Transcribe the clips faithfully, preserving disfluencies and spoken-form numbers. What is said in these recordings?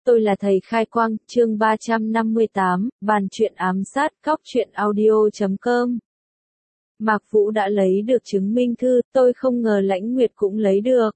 Tôi là thầy khai quang, chương ba trăm năm mươi tám, bàn chuyện ám sát, cóc truyện audio chấm com. Mạc Vũ đã lấy được chứng minh thư, tôi không ngờ Lãnh Nguyệt cũng lấy được.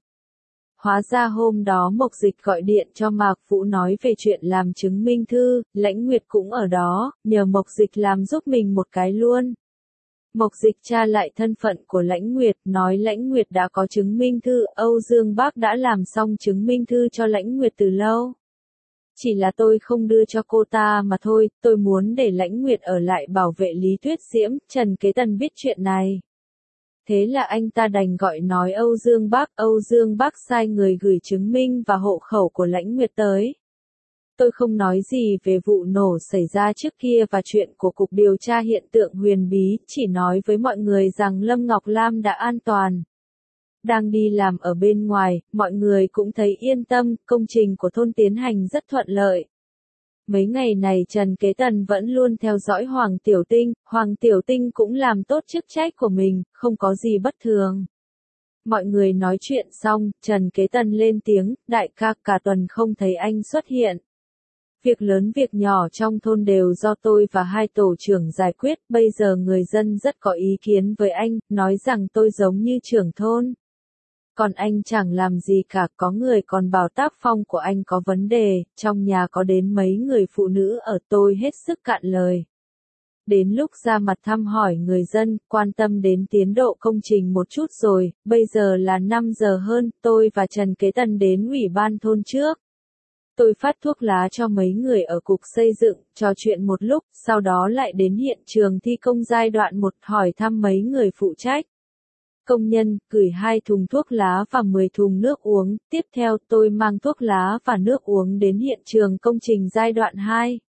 Hóa ra hôm đó Mộc Dịch gọi điện cho Mạc Vũ nói về chuyện làm chứng minh thư, Lãnh Nguyệt cũng ở đó, nhờ Mộc Dịch làm giúp mình một cái luôn. Mộc Dịch tra lại thân phận của Lãnh Nguyệt, nói Lãnh Nguyệt đã có chứng minh thư, Âu Dương Bác đã làm xong chứng minh thư cho Lãnh Nguyệt từ lâu. Chỉ là tôi không đưa cho cô ta mà thôi, tôi muốn để Lãnh Nguyệt ở lại bảo vệ Lý Tuyết Diễm. Trần Kế Tần biết chuyện này. Thế là anh ta đành gọi nói Âu Dương Bác, Âu Dương Bác sai người gửi chứng minh và hộ khẩu của Lãnh Nguyệt tới. Tôi không nói gì về vụ nổ xảy ra trước kia và chuyện của Cục Điều tra Hiện tượng huyền bí, chỉ nói với mọi người rằng Lâm Ngọc Lam đã an toàn. Đang đi làm ở bên ngoài, mọi người cũng thấy yên tâm, công trình của thôn tiến hành rất thuận lợi. Mấy ngày này Trần Kế Tần vẫn luôn theo dõi Hoàng Tiểu Tinh, Hoàng Tiểu Tinh cũng làm tốt chức trách của mình, không có gì bất thường. Mọi người nói chuyện xong, Trần Kế Tần lên tiếng, đại ca cả tuần không thấy anh xuất hiện. Việc lớn việc nhỏ trong thôn đều do tôi và hai tổ trưởng giải quyết, bây giờ người dân rất có ý kiến với anh, nói rằng tôi giống như trưởng thôn. Còn anh chẳng làm gì cả, có người còn bảo tác phong của anh có vấn đề, trong nhà có đến mấy người phụ nữ ở, tôi hết sức cạn lời. Đến lúc ra mặt thăm hỏi người dân, quan tâm đến tiến độ công trình một chút rồi, bây giờ là năm giờ hơn, tôi và Trần Kế Tần đến ủy ban thôn trước. Tôi phát thuốc lá cho mấy người ở cục xây dựng, trò chuyện một lúc, sau đó lại đến hiện trường thi công giai đoạn một hỏi thăm mấy người phụ trách. Công nhân, gửi hai thùng thuốc lá và mười thùng nước uống, tiếp theo tôi mang thuốc lá và nước uống đến hiện trường công trình giai đoạn hai.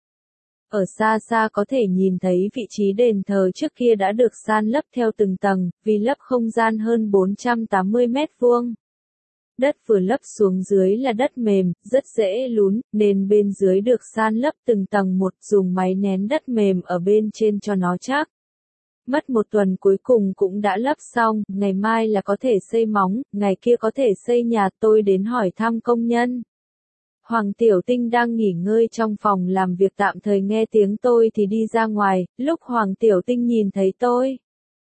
Ở xa xa có thể nhìn thấy vị trí đền thờ trước kia đã được san lấp theo từng tầng, vì lấp không gian hơn bốn trăm tám mươi mét vuông. Đất vừa lấp xuống dưới là đất mềm, rất dễ lún, nên bên dưới được san lấp từng tầng một, dùng máy nén đất mềm ở bên trên cho nó chắc. Mất một tuần cuối cùng cũng đã lấp xong, ngày mai là có thể xây móng, ngày kia có thể xây nhà. Tôi đến hỏi thăm công nhân. Hoàng Tiểu Tinh đang nghỉ ngơi trong phòng làm việc tạm thời, nghe tiếng tôi thì đi ra ngoài, lúc Hoàng Tiểu Tinh nhìn thấy tôi.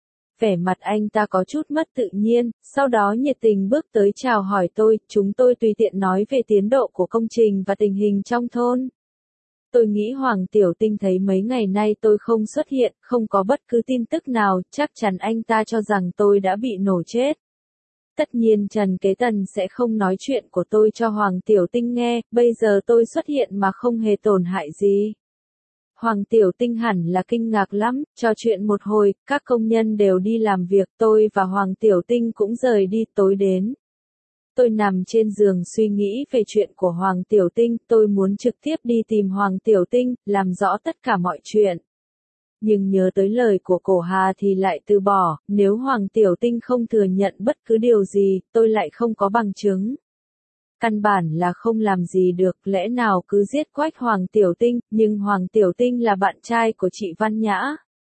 Vẻ mặt anh ta có chút mất tự nhiên, sau đó nhiệt tình bước tới chào hỏi tôi, chúng tôi tùy tiện nói về tiến độ của công trình và tình hình trong thôn. Tôi nghĩ Hoàng Tiểu Tinh thấy mấy ngày nay tôi không xuất hiện, không có bất cứ tin tức nào, chắc chắn anh ta cho rằng tôi đã bị nổ chết. Tất nhiên Trần Kế Tần sẽ không nói chuyện của tôi cho Hoàng Tiểu Tinh nghe, bây giờ tôi xuất hiện mà không hề tổn hại gì. Hoàng Tiểu Tinh hẳn là kinh ngạc lắm, trò chuyện một hồi, các công nhân đều đi làm việc, tôi và Hoàng Tiểu Tinh cũng rời đi. Tối đến. Tôi nằm trên giường suy nghĩ về chuyện của Hoàng Tiểu Tinh, tôi muốn trực tiếp đi tìm Hoàng Tiểu Tinh, làm rõ tất cả mọi chuyện. Nhưng nhớ tới lời của Cổ Hà thì lại từ bỏ, nếu Hoàng Tiểu Tinh không thừa nhận bất cứ điều gì, tôi lại không có bằng chứng. Căn bản là không làm gì được, lẽ nào cứ giết quách Hoàng Tiểu Tinh, nhưng Hoàng Tiểu Tinh là bạn trai của chị Văn Nhã.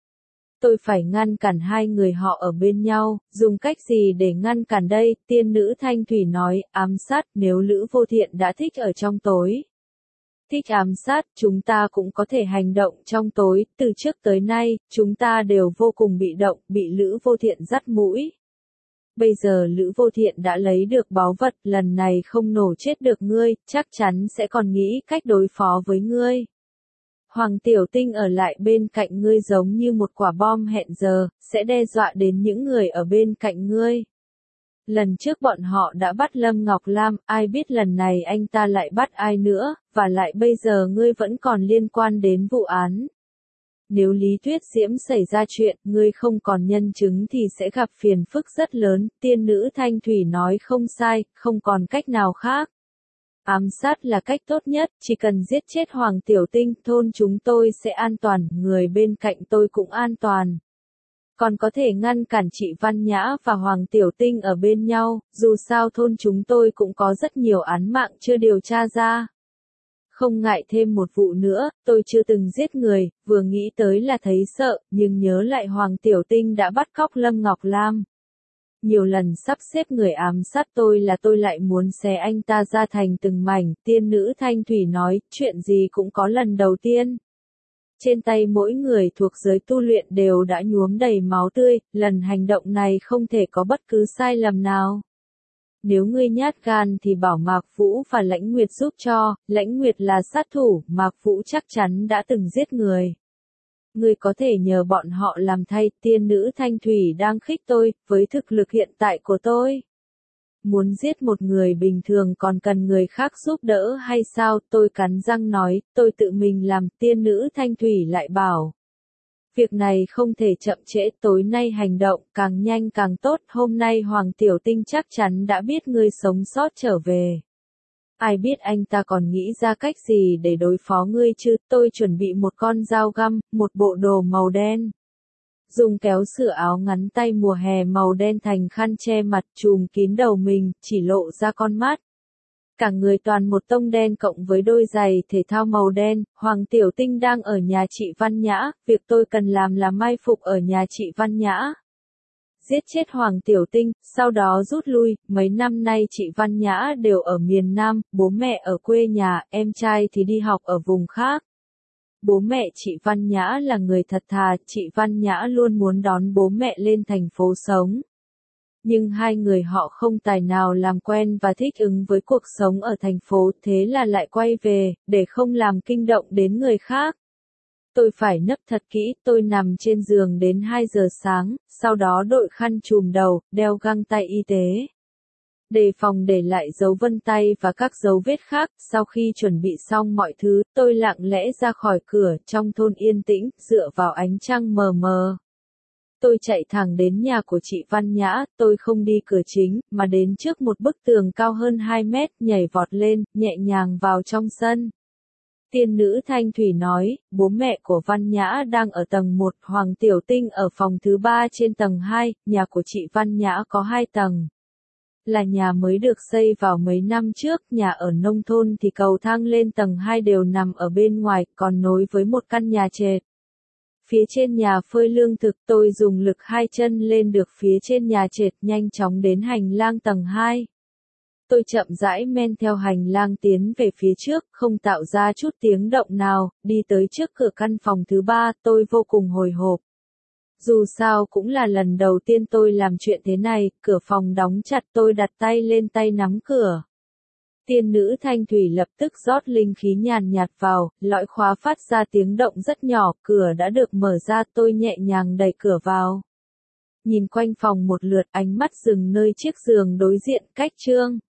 Tôi phải ngăn cản hai người họ ở bên nhau, dùng cách gì để ngăn cản đây? Tiên nữ Thanh Thủy nói, ám sát, nếu Lữ Vô Thiện đã thích ở trong tối. Thích ám sát, chúng ta cũng có thể hành động trong tối, từ trước tới nay, chúng ta đều vô cùng bị động, bị Lữ Vô Thiện dắt mũi. Bây giờ Lữ Vô Thiện đã lấy được báu vật, lần này không nổ chết được ngươi, chắc chắn sẽ còn nghĩ cách đối phó với ngươi. Hoàng Tiểu Tinh ở lại bên cạnh ngươi giống như một quả bom hẹn giờ, sẽ đe dọa đến những người ở bên cạnh ngươi. Lần trước bọn họ đã bắt Lâm Ngọc Lam, ai biết lần này anh ta lại bắt ai nữa, và lại bây giờ ngươi vẫn còn liên quan đến vụ án. Nếu Lý Tuyết Diễm xảy ra chuyện, ngươi không còn nhân chứng thì sẽ gặp phiền phức rất lớn. Tiên nữ Thanh Thủy nói không sai, không còn cách nào khác. Ám sát là cách tốt nhất, chỉ cần giết chết Hoàng Tiểu Tinh, thôn chúng tôi sẽ an toàn, người bên cạnh tôi cũng an toàn. Còn có thể ngăn cản chị Văn Nhã và Hoàng Tiểu Tinh ở bên nhau, dù sao thôn chúng tôi cũng có rất nhiều án mạng chưa điều tra ra. Không ngại thêm một vụ nữa, tôi chưa từng giết người, vừa nghĩ tới là thấy sợ, nhưng nhớ lại Hoàng Tiểu Tinh đã bắt cóc Lâm Ngọc Lam. Nhiều lần sắp xếp người ám sát tôi là tôi lại muốn xé anh ta ra thành từng mảnh, tiên nữ Thanh Thủy nói, chuyện gì cũng có lần đầu tiên. Trên tay mỗi người thuộc giới tu luyện đều đã nhuốm đầy máu tươi, lần hành động này không thể có bất cứ sai lầm nào. Nếu ngươi nhát gan thì bảo Mạc Vũ và Lãnh Nguyệt giúp cho, Lãnh Nguyệt là sát thủ, Mạc Vũ chắc chắn đã từng giết người. Ngươi có thể nhờ bọn họ làm thay, tiên nữ Thanh Thủy đang khích tôi, với thực lực hiện tại của tôi. Muốn giết một người bình thường còn cần người khác giúp đỡ hay sao, tôi cắn răng nói, tôi tự mình làm, tiên nữ Thanh Thủy lại bảo. Việc này không thể chậm trễ, tối nay hành động, càng nhanh càng tốt, hôm nay Hoàng Tiểu Tinh chắc chắn đã biết ngươi sống sót trở về. Ai biết anh ta còn nghĩ ra cách gì để đối phó ngươi chứ, tôi chuẩn bị một con dao găm, một bộ đồ màu đen. Dùng kéo sửa áo ngắn tay mùa hè màu đen thành khăn che mặt trùm kín đầu mình, chỉ lộ ra con mắt. Cả người toàn một tông đen cộng với đôi giày thể thao màu đen, Hoàng Tiểu Tinh đang ở nhà chị Văn Nhã, việc tôi cần làm là mai phục ở nhà chị Văn Nhã. Giết chết Hoàng Tiểu Tinh, sau đó rút lui, mấy năm nay chị Văn Nhã đều ở miền Nam, bố mẹ ở quê nhà, em trai thì đi học ở vùng khác. Bố mẹ chị Văn Nhã là người thật thà, chị Văn Nhã luôn muốn đón bố mẹ lên thành phố sống. Nhưng hai người họ không tài nào làm quen và thích ứng với cuộc sống ở thành phố, thế là lại quay về, để không làm kinh động đến người khác. Tôi phải nấp thật kỹ, tôi nằm trên giường đến hai giờ sáng, sau đó đội khăn trùm đầu, đeo găng tay y tế. Đề phòng để lại dấu vân tay và các dấu vết khác, sau khi chuẩn bị xong mọi thứ, tôi lặng lẽ ra khỏi cửa, trong thôn yên tĩnh, dựa vào ánh trăng mờ mờ. Tôi chạy thẳng đến nhà của chị Văn Nhã, tôi không đi cửa chính, mà đến trước một bức tường cao hơn hai mét, nhảy vọt lên, nhẹ nhàng vào trong sân. Tiên nữ Thanh Thủy nói, bố mẹ của Văn Nhã đang ở tầng một, Hoàng Tiểu Tinh ở phòng thứ ba trên tầng hai, nhà của chị Văn Nhã có hai tầng. Là nhà mới được xây vào mấy năm trước, nhà ở nông thôn thì cầu thang lên tầng hai đều nằm ở bên ngoài, còn nối với một căn nhà trệt. Phía trên nhà phơi lương thực, tôi dùng lực hai chân lên được phía trên nhà trệt, nhanh chóng đến hành lang tầng hai. Tôi chậm rãi men theo hành lang tiến về phía trước, không tạo ra chút tiếng động nào, đi tới trước cửa căn phòng thứ ba, tôi vô cùng hồi hộp. Dù sao cũng là lần đầu tiên tôi làm chuyện thế này, cửa phòng đóng chặt, tôi đặt tay lên tay nắm cửa. Tiên nữ Thanh Thủy lập tức rót linh khí nhàn nhạt vào, lõi khóa phát ra tiếng động rất nhỏ, cửa đã được mở ra, tôi nhẹ nhàng đẩy cửa vào. Nhìn quanh phòng một lượt, ánh mắt dừng nơi chiếc giường đối diện cách Trương